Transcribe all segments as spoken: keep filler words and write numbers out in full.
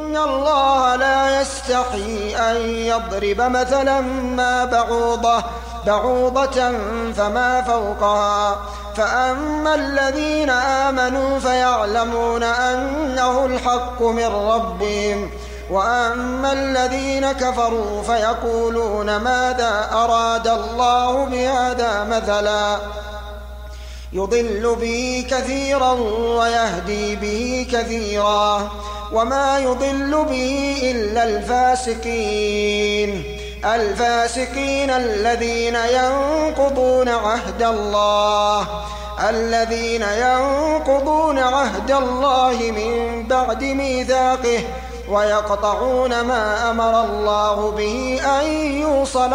إن الله لا يستحي أن يضرب مثلا ما بعوضة بعوضة فما فوقها فأما الذين آمنوا فيعلمون أنه الحق من ربهم وأما الذين كفروا فيقولون ماذا أراد الله بهذا مثلا يضل به كثيرا ويهدي به كثيرا وما يضل به إلا الفاسقين الفاسقين الذين ينقضون عهد الله الذين ينقضون عهد الله من بعد ميثاقه ويقطعون ما أمر الله به أن يوصل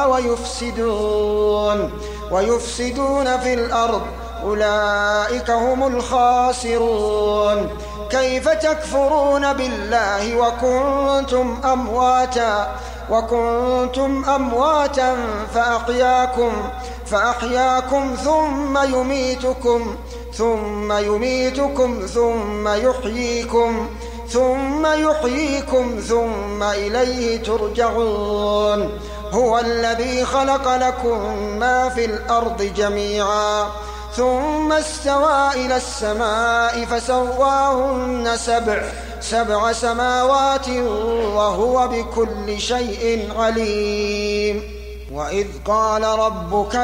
ويفسدون ويفسدون في الأرض أولئك هم الخاسرون كيف تكفرون بالله وكنتم أمواتا وكنتم أمواتا فأحياكم فأحياكم ثم يميتكم ثم يميتكم ثم يحييكم ثم يحييكم ثم إليه ترجعون هو الذي خلق لكم ما في الأرض جميعا ثم استوى إلى السماء فسواهن سبع سبع سماوات وهو بكل شيء عليم وإذ قال ربك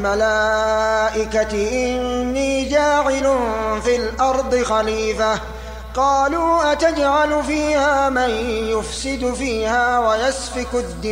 للملائكة إني جاعل في الأرض خليفة قالوا أتجعل فيها من يفسد فيها ويسفك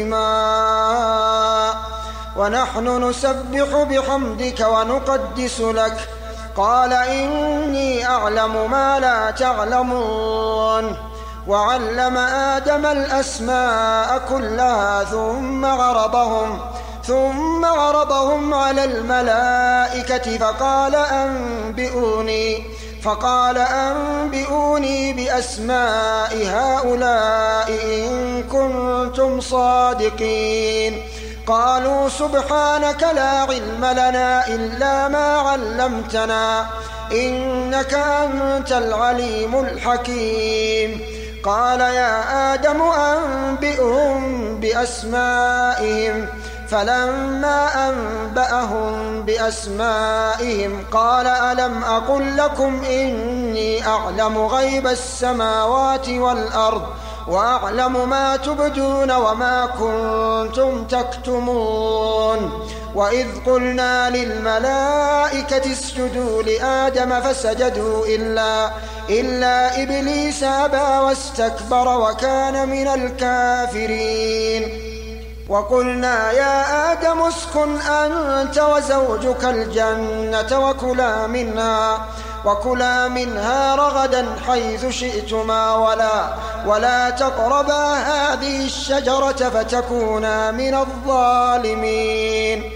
الدماء ونحن نسبح بحمدك ونقدس لك قال إني أعلم ما لا تعلمون وعلم آدم الأسماء كلها ثم عرضهم ثم عرضهم على الملائكة فقال أنبئوني فقال أنبئوني بأسماء هؤلاء إن كنتم صادقين قالوا سبحانك لا علم لنا إلا ما علمتنا إنك أنت العليم الحكيم قال يا آدم أنبئهم بأسمائهم فلما أنبأهم بأسمائهم قال ألم أقل لكم إني أعلم غيب السماوات والأرض وأعلم ما تبدون وما كنتم تكتمون وإذ قلنا للملائكة اسجدوا لآدم فسجدوا إلا, إلا إبليس أبى واستكبر وكان من الكافرين وقلنا يا آدم اسكن أنت وزوجك الجنة وكلا منها وكلا منها رغدا حيث شئتما ولا, ولا تقربا هذه الشجرة فتكونا من الظالمين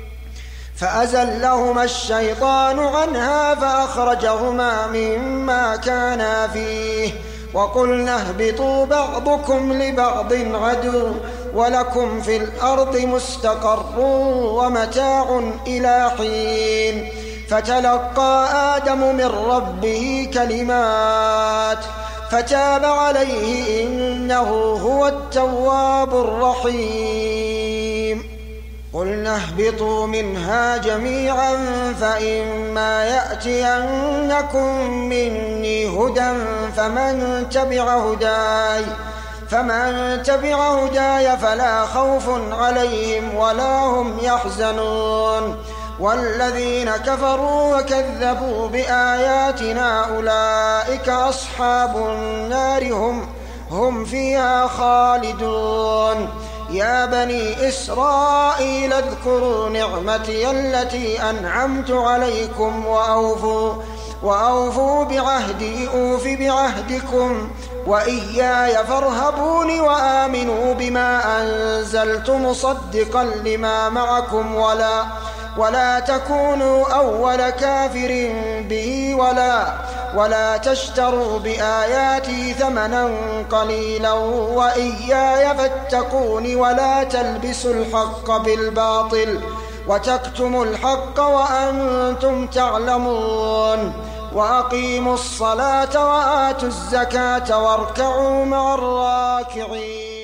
فأزلهما الشيطان عنها فأخرجهما مما كانا فيه وقلنا اهبطوا بعضكم لبعض عدو ولكم في الأرض مستقر ومتاع إلى حين فتلقى آدم من ربه كلمات فتاب عليه إنه هو التواب الرحيم قلنا اهبطوا منها جميعا فإما يأتينكم مني هدى فمن تبع هداي فمن تبع هداي فلا خوف عليهم ولا هم يحزنون والذين كفروا وكذبوا بآياتنا أولئك أصحاب النار هم, هم فيها خالدون يا بني إسرائيل اذكروا نعمتي التي أنعمت عليكم وأوفوا, وأوفوا بعهدي أوف بعهدكم وإياي فارهبون وآمنوا بما أنزلت مصدقا لما معكم ولا, ولا تكونوا أول كافر به ولا, ولا تشتروا بآياتي ثمنا قليلا وإياي فاتقون ولا تلبسوا الحق بالباطل وتكتموا الحق وأنتم تعلمون وأقيموا الصلاة وآتوا الزكاة واركعوا مع الراكعين الراكعين.